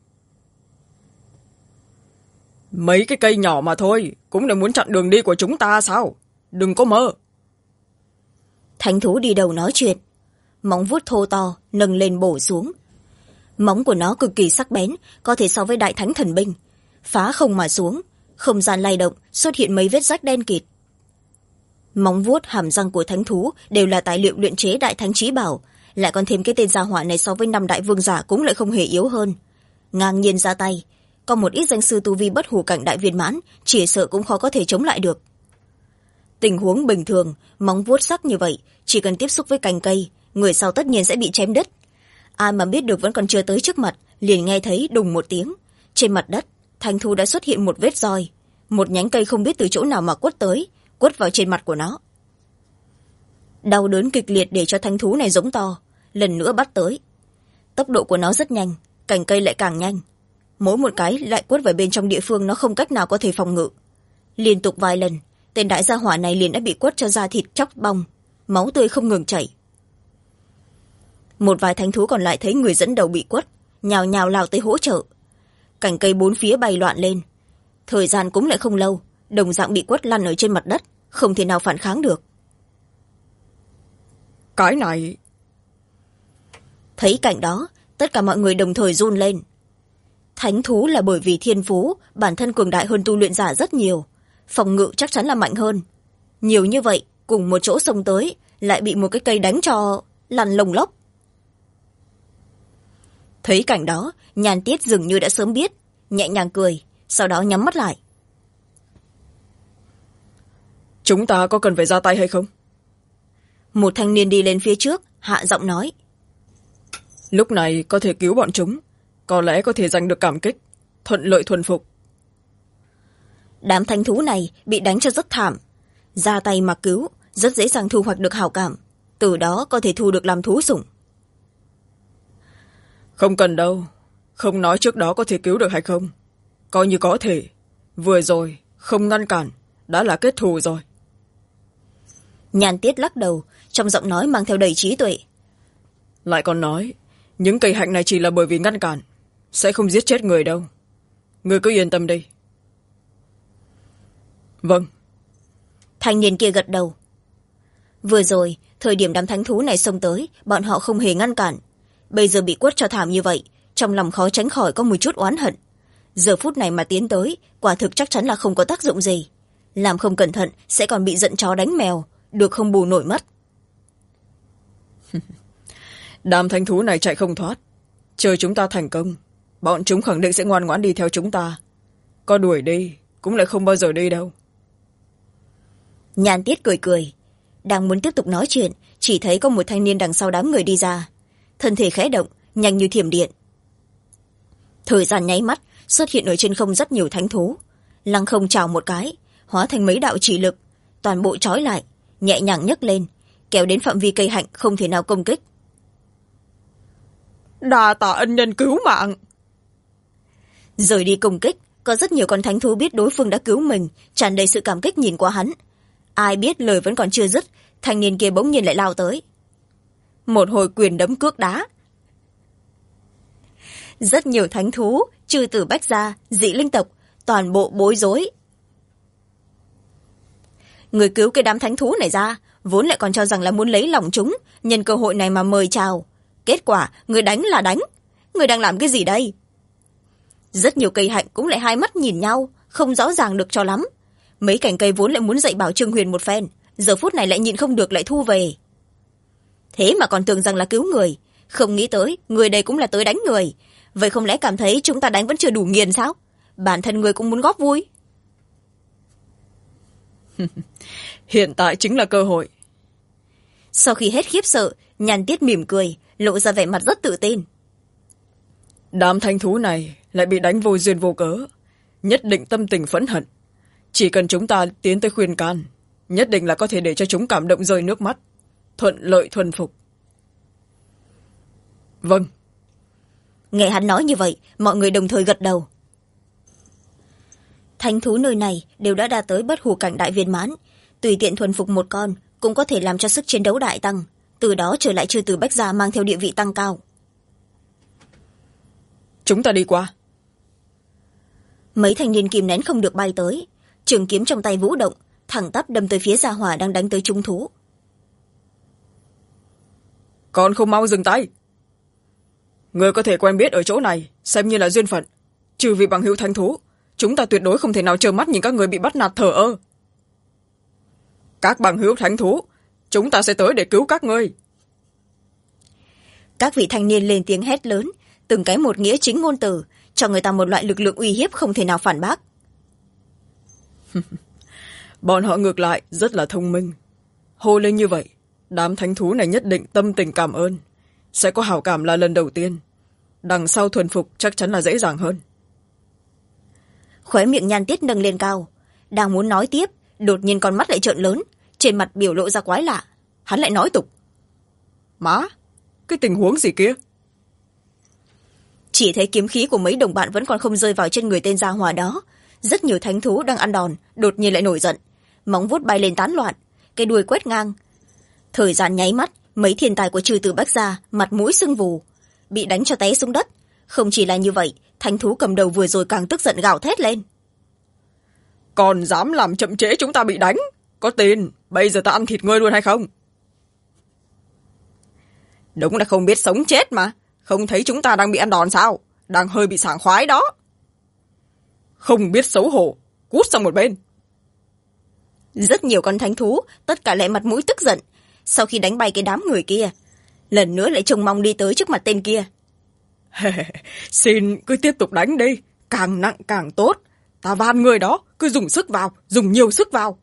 Mấy cái cây nhỏ mà thôi, cũng là muốn chặn đường đi của chúng ta sao? Đừng có mơ. Thánh thú đi đầu nói chuyện, móng vuốt thô to nâng lên bổ xuống. Móng của nó cực kỳ sắc bén, có thể so với đại thánh thần binh, phá không mà xuống, không gian lay động, xuất hiện mấy vết rách đen kịt. Móng vuốt, hàm răng của thánh thú đều là tài liệu luyện chế đại thánh chí bảo, lại còn thêm cái tên gia hỏa này so với năm đại vương giả cũng lại không hề yếu hơn. Ngang nhiên ra tay, có một ít danh sư tu vi bất hủ cảnh đại viên mãn, chỉ sợ cũng khó có thể chống lại được. Tình huống bình thường, móng vuốt sắc như vậy, chỉ cần tiếp xúc với cành cây, người sau tất nhiên sẽ bị chém đứt. Ai mà biết được vẫn còn chưa tới trước mặt, liền nghe thấy đùng một tiếng. Trên mặt đất, thánh thú đã xuất hiện một vết roi. Một nhánh cây không biết từ chỗ nào mà quất tới, quất vào trên mặt của nó. Đau đớn kịch liệt để cho thánh thú này giống to, lần nữa bắt tới. Tốc độ của nó rất nhanh, cành cây lại càng nhanh. Mỗi một cái lại quất vào bên trong địa phương nó không cách nào có thể phòng ngự. Liên tục vài lần, tên đại gia hỏa này liền đã bị quất cho da thịt chóc bong, máu tươi không ngừng chảy. Một vài thánh thú còn lại thấy người dẫn đầu bị quất, nhào nhào lao tới hỗ trợ. Cành cây bốn phía bay loạn lên. Thời gian cũng lại không lâu, đồng dạng bị quất lăn ở trên mặt đất, không thể nào phản kháng được. Cái này... Thấy cảnh đó, tất cả mọi người đồng thời run lên. Thánh thú là bởi vì thiên phú, bản thân cường đại hơn tu luyện giả rất nhiều. Phòng ngự chắc chắn là mạnh hơn. Nhiều như vậy, cùng một chỗ xông tới, lại bị một cái cây đánh cho lăn lồng lốc. Thấy cảnh đó, Nhan Tiết dường như đã sớm biết, nhẹ nhàng cười, sau đó nhắm mắt lại. Chúng ta có cần phải ra tay hay không? Một thanh niên đi lên phía trước, hạ giọng nói. Lúc này có thể cứu bọn chúng, có lẽ có thể giành được cảm kích, thuận lợi thuần phục. Đám thánh thú này bị đánh cho rất thảm, ra tay mà cứu, rất dễ dàng thu hoạch được hảo cảm, từ đó có thể thu được làm thú sủng. Không cần đâu, không nói trước đó có thể cứu được hay không. Coi như có thể, vừa rồi, không ngăn cản, đã là kết thù rồi. Nhan Tiết lắc đầu, trong giọng nói mang theo đầy trí tuệ. Lại còn nói, những cây hạnh này chỉ là bởi vì ngăn cản, sẽ không giết chết người đâu. Người cứ yên tâm đi. Vâng. Thanh niên kia gật đầu. Vừa rồi, thời điểm đám thánh thú này xông tới, bọn họ không hề ngăn cản. Bây giờ bị quất cho thảm như vậy, trong lòng khó tránh khỏi có một chút oán hận. Giờ phút này mà tiến tới, quả thực chắc chắn là không có tác dụng gì. Làm không cẩn thận sẽ còn bị giận chó đánh mèo, được không bù nổi mất. đám thánh thú này chạy không thoát, chờ chúng ta thành công bọn chúng khẳng định sẽ ngoan ngoãn đi theo chúng ta, có đuổi đi cũng lại không bao giờ đi đâu. Nhan Tiết cười cười, đang muốn tiếp tục nói chuyện, chỉ thấy có một thanh niên đằng sau đám người đi ra, thân thể khẽ động nhanh như thiểm điện. Thời gian nháy mắt, xuất hiện ở trên không rất nhiều thánh thú, lăng không chào một cái, hóa thành mấy đạo chỉ lực, toàn bộ trói lại, nhẹ nhàng nhấc lên, kéo đến phạm vi cây hạnh không thể nào công kích. Đa tạ ân nhân cứu mạng. Rời đi công kích, có rất nhiều con thánh thú biết đối phương đã cứu mình, tràn đầy sự cảm kích nhìn qua hắn. Ai biết lời vẫn còn chưa dứt, thanh niên kia bỗng nhiên lại lao tới, một hồi quyền đấm cước đá. Rất nhiều thánh thú, trừ tử bách gia, dị linh tộc, toàn bộ bối rối. Người cứu cái đám thánh thú này ra, vốn lại còn cho rằng là muốn lấy lòng chúng, nhân cơ hội này mà mời chào. Kết quả, người đánh là đánh. Người đang làm cái gì đây? Rất nhiều cây hạnh cũng lại hai mắt nhìn nhau, không rõ ràng được cho lắm. Mấy cành cây vốn lại muốn dạy bảo Trương Huyền một phen, giờ phút này lại nhịn không được lại thu về. Thế mà còn tưởng rằng là cứu người, không nghĩ tới người đây cũng là tới đánh người. Vậy không lẽ cảm thấy chúng ta đánh vẫn chưa đủ nghiền sao? Bản thân người cũng muốn góp vui. Hiện tại chính là cơ hội. Sau khi hết khiếp sợ, Nhan Tiết mỉm cười, lộ ra vẻ mặt rất tự tin. Đám thanh thú này lại bị đánh vô duyên vô cớ, nhất định tâm tình phẫn hận. Chỉ cần chúng ta tiến tới khuyên can, nhất định là có thể để cho chúng cảm động rơi nước mắt, thuận lợi thuần phục. Vâng. Nghe hắn nói như vậy, mọi người đồng thời gật đầu. Thánh thú nơi này đều đã đạt tới bất hủ cảnh đại viên mãn, tùy tiện thuần phục một con cũng có thể làm cho sức chiến đấu đại tăng, từ đó trở lại Chư Tử Bách Gia mang theo địa vị tăng cao. Chúng ta đi qua. Mấy thanh niên kìm nén không được bay tới, trường kiếm trong tay vũ động, thẳng tắp đâm tới phía Gia Hỏa đang đánh tới trung thú. Còn không mau dừng tay. Người có thể quen biết ở chỗ này xem như là duyên phận, trừ vì bằng hữu thánh thú, chúng ta tuyệt đối không thể nào trơ mắt nhìn các người bị bắt nạt thờ ơ. Các bằng hữu thánh thú, chúng ta sẽ tới để cứu các ngươi. Các vị thanh niên lên tiếng hét lớn, từng cái một nghĩa chính ngôn từ, cho người ta một loại lực lượng uy hiếp không thể nào phản bác. Bọn họ ngược lại rất là thông minh, hô lên như vậy, đám thánh thú này nhất định tâm tình cảm ơn, sẽ có hảo cảm là lần đầu tiên, đằng sau thuần phục chắc chắn là dễ dàng hơn. Khóe miệng Nhan Tiết nâng lên cao, đang muốn nói tiếp, đột nhiên con mắt lại trợn lớn, trên mặt biểu lộ ra quái lạ. Hắn lại nói tục: Má, cái tình huống gì kia? Chỉ thấy kiếm khí của mấy đồng bạn vẫn còn không rơi vào trên người tên Gia Hỏa đó. Rất nhiều thánh thú đang ăn đòn, đột nhiên lại nổi giận, móng vuốt bay lên tán loạn, cái đuôi quét ngang. Thời gian nháy mắt, mấy thiên tài của Chư Tử Bách Gia mặt mũi sưng vù, bị đánh cho té xuống đất. Không chỉ là như vậy, thánh thú cầm đầu vừa rồi càng tức giận gào thét lên: Còn dám làm chậm trễ chúng ta bị đánh, có tin bây giờ ta ăn thịt ngươi luôn hay không? Đúng là không biết sống chết mà, không thấy chúng ta đang bị ăn đòn sao? Đang hơi bị sảng khoái đó. Không biết xấu hổ, cút sang một bên. Rất nhiều con thánh thú tất cả lại mặt mũi tức giận, sau khi đánh bay cái đám người kia, lần nữa lại trông mong đi tới trước mặt tên kia. Xin cứ tiếp tục đánh đi, càng nặng càng tốt, ta van người đó, cứ dùng sức vào, dùng nhiều sức vào.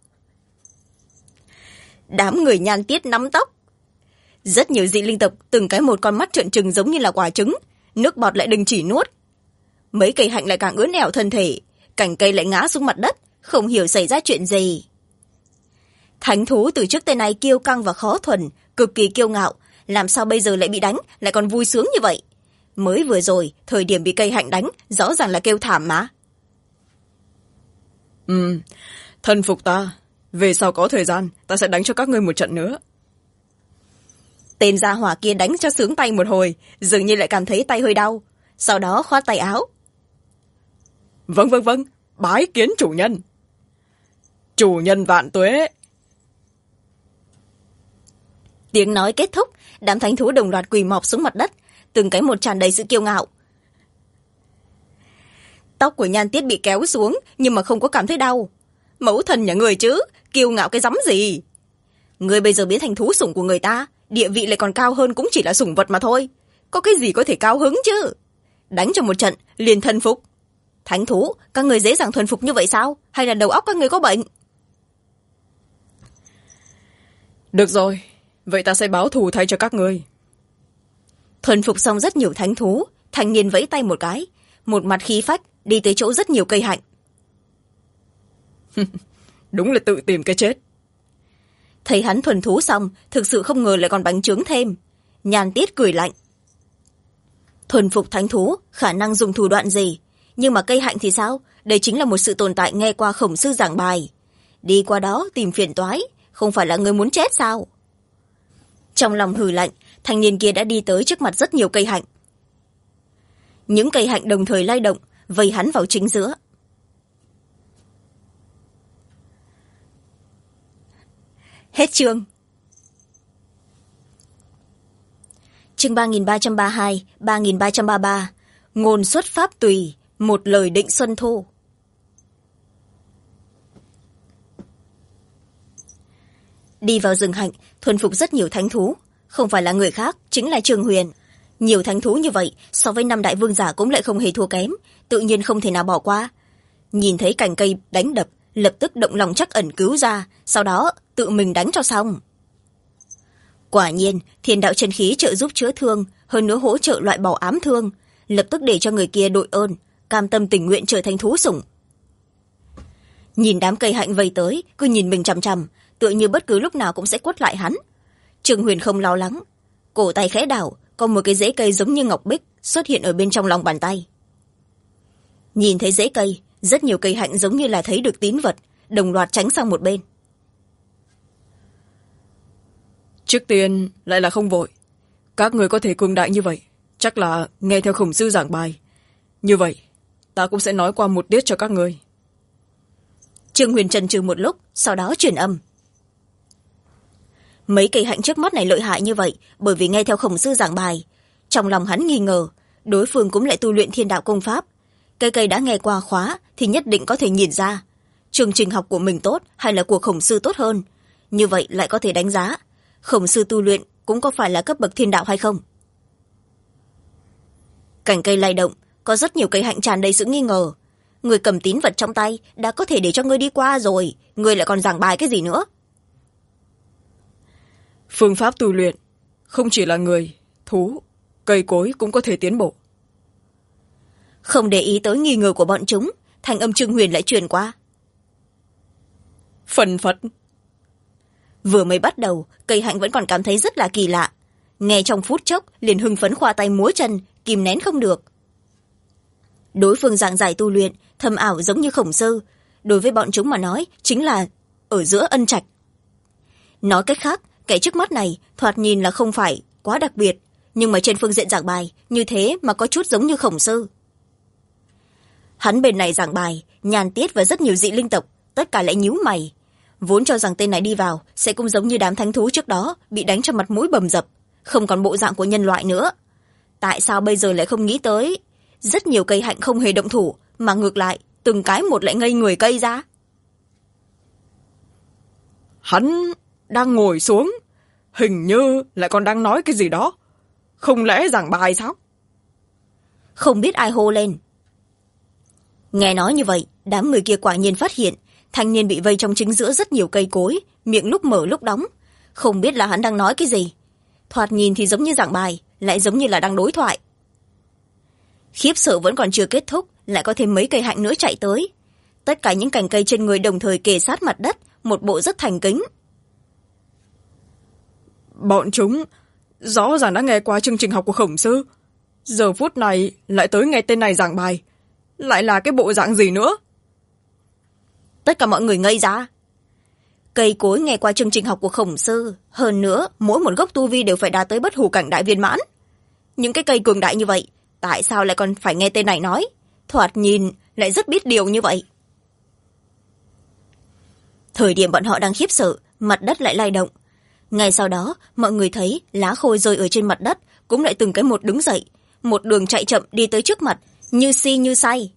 Đám người Nhan Tiết nắm tóc. Rất nhiều dị linh tộc từng cái một con mắt trợn trừng giống như là quả trứng, nước bọt lại đình chỉ nuốt. Mấy cây hạnh lại càng ướn ẻo thân thể, cành cây lại ngã xuống mặt đất, không hiểu xảy ra chuyện gì. Thánh thú từ trước tới nay kiêu căng và khó thuần, cực kỳ kiêu ngạo, làm sao bây giờ lại bị đánh, lại còn vui sướng như vậy? Mới vừa rồi, thời điểm bị cây hạnh đánh, rõ ràng là kêu thảm mà. Thân phục ta, về sau có thời gian, ta sẽ đánh cho các ngươi một trận nữa. Tên Gia Hỏa kia đánh cho sướng tay một hồi, dường như lại cảm thấy tay hơi đau, sau đó khoát tay áo. Vâng, bái kiến chủ nhân. Chủ nhân vạn tuế. Tiếng nói kết thúc, đám thánh thú đồng loạt quỳ mọp xuống mặt đất, từng cái một tràn đầy sự kiêu ngạo. Tóc của Nhan Tiết bị kéo xuống, nhưng mà không có cảm thấy đau. Mẫu thân nhà người chứ, kiêu ngạo cái rắm gì? Người bây giờ biến thành thú sủng của người ta, địa vị lại còn cao hơn cũng chỉ là sủng vật mà thôi. Có cái gì có thể cao hứng chứ? Đánh cho một trận liền thần phục. Thánh thú, các người dễ dàng thuần phục như vậy sao? Hay là đầu óc các người có bệnh? Được rồi, vậy ta sẽ báo thù thay cho các ngươi. Thuần phục xong rất nhiều thánh thú, thanh niên vẫy tay một cái, một mặt khí phách đi tới chỗ rất nhiều cây hạnh. Đúng là tự tìm cái chết. Thấy hắn thuần thú xong, thực sự không ngờ lại còn bánh trướng thêm. Nhàn Tiết cười lạnh. Thuần phục thánh thú khả năng dùng thủ đoạn gì, nhưng mà cây hạnh thì sao? Đây chính là một sự tồn tại nghe qua khổng sư giảng bài. Đi qua đó tìm phiền toái, không phải là người muốn chết sao? Trong lòng hừ lạnh, thanh niên kia đã đi tới trước mặt rất nhiều cây hạnh. Những cây hạnh đồng thời lay động, vây hắn vào chính giữa. Hết chương. Chương 3332, 3333. Ngôn xuất pháp tùy, một lời định xuân thu. Đi vào rừng hạnh, thuần phục rất nhiều thánh thú. Không phải là người khác, chính là Trương Huyền. Nhiều thánh thú như vậy, so với 5 đại vương giả cũng lại không hề thua kém, tự nhiên không thể nào bỏ qua. Nhìn thấy cành cây đánh đập, lập tức động lòng trắc ẩn cứu ra, sau đó tự mình đánh cho xong. Quả nhiên, thiên đạo chân khí trợ giúp chữa thương, hơn nữa hỗ trợ loại bỏ ám thương, lập tức để cho người kia đội ơn, cam tâm tình nguyện trở thành thú sủng. Nhìn đám cây hạnh vây tới, cứ nhìn mình chằm chằm, tựa như bất cứ lúc nào cũng sẽ quất lại hắn. Trương Huyền không lo lắng, cổ tay khẽ đảo, có một cái rễ cây giống như ngọc bích xuất hiện ở bên trong lòng bàn tay. Nhìn thấy rễ cây, rất nhiều cây hạnh giống như là thấy được tín vật, đồng loạt tránh sang một bên. Trước tiên lại là không vội. Các người có thể cường đại như vậy, chắc là nghe theo khổng sư giảng bài. Như vậy, ta cũng sẽ nói qua một tiết cho các người. Trương Huyền chần chừ một lúc, sau đó truyền âm. Mấy cây hạnh trước mắt này lợi hại như vậy, bởi vì nghe theo khổng sư giảng bài. Trong lòng hắn nghi ngờ, đối phương cũng lại tu luyện thiên đạo công pháp. Cây đã nghe qua khóa thì nhất định có thể nhìn ra chương trình học của mình tốt hay là của khổng sư tốt hơn. Như vậy lại có thể đánh giá khổng sư tu luyện cũng có phải là cấp bậc thiên đạo hay không. Cành cây lay động, có rất nhiều cây hạnh tràn đầy sự nghi ngờ. Người cầm tín vật trong tay đã có thể để cho ngươi đi qua rồi, ngươi lại còn giảng bài cái gì nữa? Phương pháp tu luyện không chỉ là người, thú, cây cối cũng có thể tiến bộ. Không để ý tới nghi ngờ của bọn chúng, thanh âm Trương Huyền lại truyền qua. Phần phật. Vừa mới bắt đầu, cây hạnh vẫn còn cảm thấy rất là kỳ lạ. Nghe trong phút chốc liền hưng phấn khoa tay múa chân, kìm nén không được. Đối phương giảng giải tu luyện thâm ảo giống như khổng sư, đối với bọn chúng mà nói chính là ở giữa ân trạch. Nói cách khác, kẻ trước mắt này thoạt nhìn là không phải quá đặc biệt, nhưng mà trên phương diện giảng bài như thế mà có chút giống như khổng sư. Hắn bên này giảng bài, Nhàn Tiết và rất nhiều dị linh tộc tất cả lại nhíu mày, vốn cho rằng tên này đi vào sẽ cũng giống như đám thánh thú trước đó bị đánh cho mặt mũi bầm dập, không còn bộ dạng của nhân loại nữa. Tại sao bây giờ lại không nghĩ tới rất nhiều cây hạnh không hề động thủ, mà ngược lại từng cái một lại ngây người cây ra? Hắn đang ngồi xuống, hình như lại còn đang nói cái gì đó. Không lẽ giảng bài sao? Không biết ai hô lên. Nghe nói như vậy, đám người kia quả nhiên phát hiện thanh niên bị vây trong chính giữa rất nhiều cây cối, miệng lúc mở lúc đóng, không biết là hắn đang nói cái gì. Thoạt nhìn thì giống như giảng bài, lại giống như là đang đối thoại. Khiếp sợ vẫn còn chưa kết thúc, lại có thêm mấy cây hạnh nữa chạy tới. Tất cả những cành cây trên người đồng thời kề sát mặt đất, một bộ rất thành kính. Bọn chúng rõ ràng đã nghe qua chương trình học của khổng sư, giờ phút này lại tới nghe tên này giảng bài, lại là cái bộ dạng gì nữa? Tất cả mọi người ngây ra. Cây cối nghe qua chương trình học của khổng sư, hơn nữa mỗi một gốc tu vi đều phải đạt tới bất hủ cảnh đại viên mãn. Những cái cây cường đại như vậy, tại sao lại còn phải nghe tên này nói? Thoạt nhìn lại rất biết điều như vậy. Thời điểm bọn họ đang khiếp sợ, mặt đất lại lay động. Ngay sau đó, mọi người thấy lá khôi rơi ở trên mặt đất cũng lại từng cái một đứng dậy, một đường chạy chậm đi tới trước mặt, như si như say.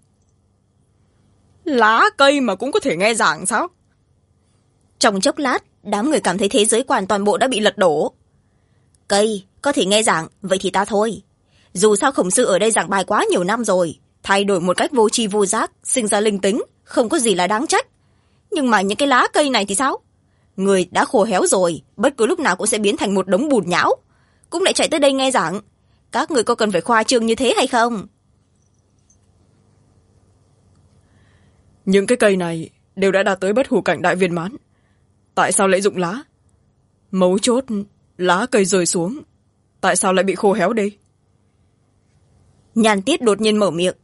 Lá cây mà cũng có thể nghe giảng sao? Trong chốc lát, đám người cảm thấy thế giới quan toàn bộ đã bị lật đổ. Cây có thể nghe giảng, vậy thì ta thôi. Dù sao khổng sư ở đây giảng bài quá nhiều năm rồi, thay đổi một cách vô tri vô giác, sinh ra linh tính, không có gì là đáng trách. Nhưng mà những cái lá cây này thì sao? Người đã khô héo rồi, bất cứ lúc nào cũng sẽ biến thành một đống bùn nhão, cũng lại chạy tới đây nghe giảng. Các người có cần phải khoa trương như thế hay không? Những cái cây này đều đã đạt tới bất hủ cảnh đại viên mãn, tại sao lại rụng lá? Mấu chốt, lá cây rơi xuống, tại sao lại bị khô héo đi? Nhàn Tiết đột nhiên mở miệng.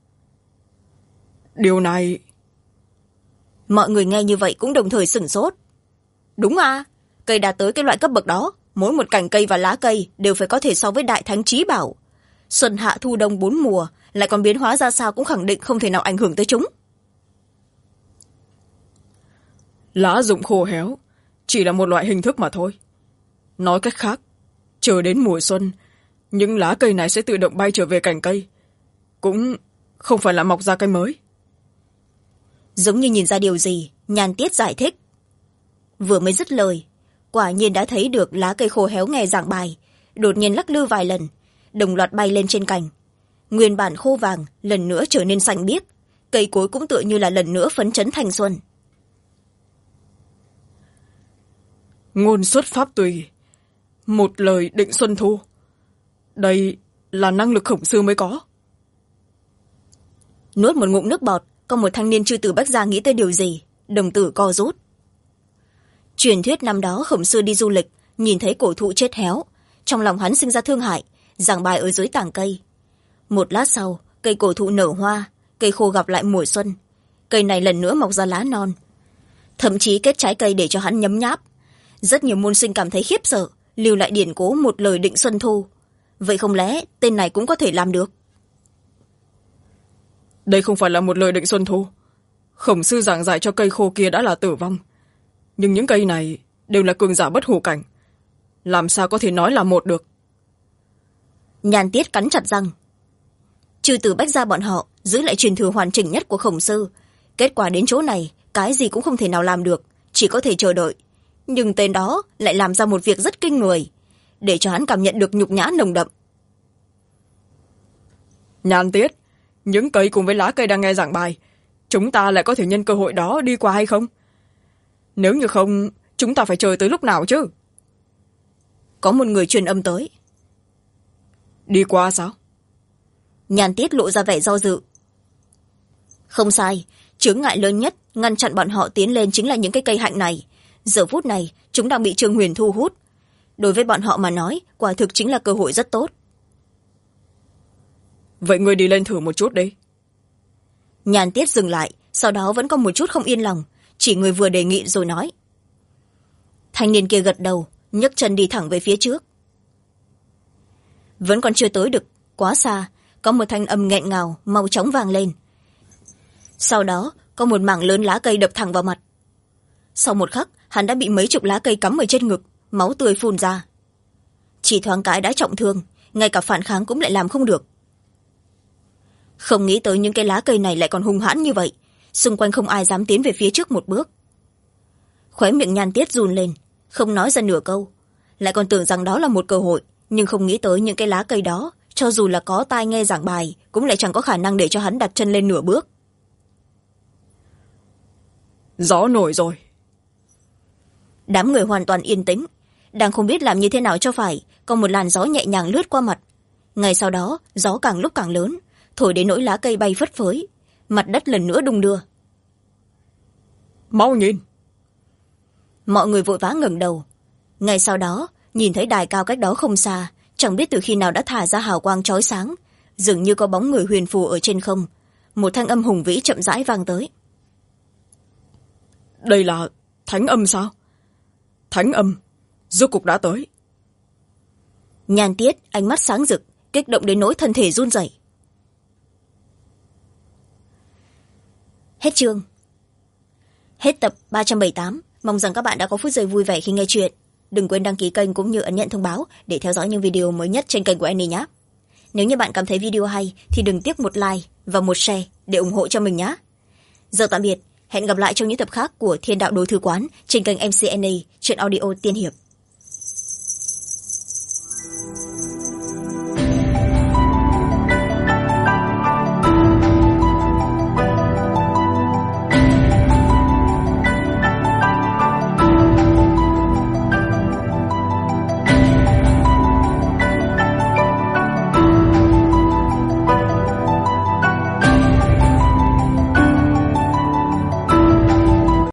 Điều này... Mọi người nghe như vậy cũng đồng thời sửng sốt. Đúng à, cây đạt tới cái loại cấp bậc đó, mỗi một cành cây và lá cây đều phải có thể so với đại thánh trí bảo. Xuân hạ thu đông 4 mùa, lại còn biến hóa ra sao cũng khẳng định không thể nào ảnh hưởng tới chúng. Lá rụng khô héo chỉ là một loại hình thức mà thôi. Nói cách khác, chờ đến mùa xuân, những lá cây này sẽ tự động bay trở về cành cây, cũng không phải là mọc ra cây mới. Giống như nhìn ra điều gì, Nhàn Tiết giải thích. Vừa mới dứt lời, quả nhiên đã thấy được lá cây khô héo nghe giảng bài đột nhiên lắc lư vài lần, đồng loạt bay lên trên cành. Nguyên bản khô vàng lần nữa trở nên xanh biếc, cây cối cũng tựa như là lần nữa phấn chấn thanh xuân. Ngôn xuất pháp tùy, một lời định xuân thu. Đây là năng lực khổng sư mới có. Nuốt một ngụm nước bọt, có một thanh niên chư tử Bách Gia nghĩ tới điều gì, đồng tử co rút. Truyền thuyết năm đó khổng sư đi du lịch, nhìn thấy cổ thụ chết héo, trong lòng hắn sinh ra thương hại, giảng bài ở dưới tảng cây. Một lát sau, cây cổ thụ nở hoa, cây khô gặp lại mùa xuân, cây này lần nữa mọc ra lá non, thậm chí kết trái cây để cho hắn nhấm nháp. Rất nhiều môn sinh cảm thấy khiếp sợ, lưu lại điển cố một lời định xuân thu. Vậy không lẽ tên này cũng có thể làm được? Đây không phải là một lời định xuân thu. Khổng sư giảng dạy cho cây khô kia đã là tử vong, nhưng những cây này đều là cường giả bất hủ cảnh, làm sao có thể nói là một được? Nhàn Tiết cắn chặt răng. Chư tử Bách Gia bọn họ giữ lại truyền thừa hoàn chỉnh nhất của khổng sư, kết quả đến chỗ này cái gì cũng không thể nào làm được, chỉ có thể chờ đợi. Nhưng tên đó lại làm ra một việc rất kinh người, để cho hắn cảm nhận được nhục nhã nồng đậm. Nhàn Tiết, những cây cùng với lá cây đang nghe giảng bài, chúng ta lại có thể nhân cơ hội đó đi qua hay không? Nếu như không, chúng ta phải chờ tới lúc nào chứ? Có một người truyền âm tới. Đi qua sao? Nhàn Tiết lộ ra vẻ do dự. Không sai, chướng ngại lớn nhất ngăn chặn bọn họ tiến lên chính là những cái cây hạnh này. Giờ phút này chúng đang bị Trương Huyền thu hút, đối với bọn họ mà nói quả thực chính là cơ hội rất tốt. Vậy ngươi đi lên thử một chút đi. Nhàn Tiết dừng lại, sau đó vẫn có một chút không yên lòng, chỉ người vừa đề nghị rồi nói. Thanh niên kia gật đầu, nhấc chân đi thẳng về phía trước. Vẫn còn chưa tới được quá xa, có một thanh âm nghẹn ngào mau chóng vang lên. Sau đó có một mảng lớn lá cây đập thẳng vào mặt. Sau một khắc, hắn đã bị mấy chục lá cây cắm ở trên ngực, máu tươi phun ra. Chỉ thoáng cái đã trọng thương, ngay cả phản kháng cũng lại làm không được. Không nghĩ tới những cái lá cây này lại còn hung hãn như vậy, xung quanh không ai dám tiến về phía trước một bước. Khóe miệng Nhàn Tiết run lên, không nói ra nửa câu, lại còn tưởng rằng đó là một cơ hội, nhưng không nghĩ tới những cái lá cây đó, cho dù là có tai nghe giảng bài, cũng lại chẳng có khả năng để cho hắn đặt chân lên nửa bước. Gió nổi rồi. Đám người hoàn toàn yên tĩnh, đang không biết làm như thế nào cho phải, có một làn gió nhẹ nhàng lướt qua mặt. Ngay sau đó, gió càng lúc càng lớn, thổi đến nỗi lá cây bay phất phới, mặt đất lần nữa đung đưa. Mau nhìn! Mọi người vội vã ngẩng đầu. Ngay sau đó, nhìn thấy đài cao cách đó không xa, chẳng biết từ khi nào đã thả ra hào quang chói sáng, dường như có bóng người huyền phù ở trên không. Một thanh âm hùng vĩ chậm rãi vang tới. Đây là thánh âm sao? Thánh âm, rốt cục đã tới. Nhàn Tiết ánh mắt sáng rực, kích động đến nỗi thân thể run rẩy. Hết chương. Hết tập 378. Mong rằng các bạn đã có phút giây vui vẻ khi nghe chuyện. Đừng quên đăng ký kênh cũng như ấn nhận thông báo để theo dõi những video mới nhất trên kênh của Annie nhé. Nếu như bạn cảm thấy video hay thì đừng tiếc một like và một share để ủng hộ cho mình nhé. Giờ tạm biệt, hẹn gặp lại trong những tập khác của Thiên Đạo Đối Thư Quán trên kênh MC Annie, truyện audio tiên hiệp.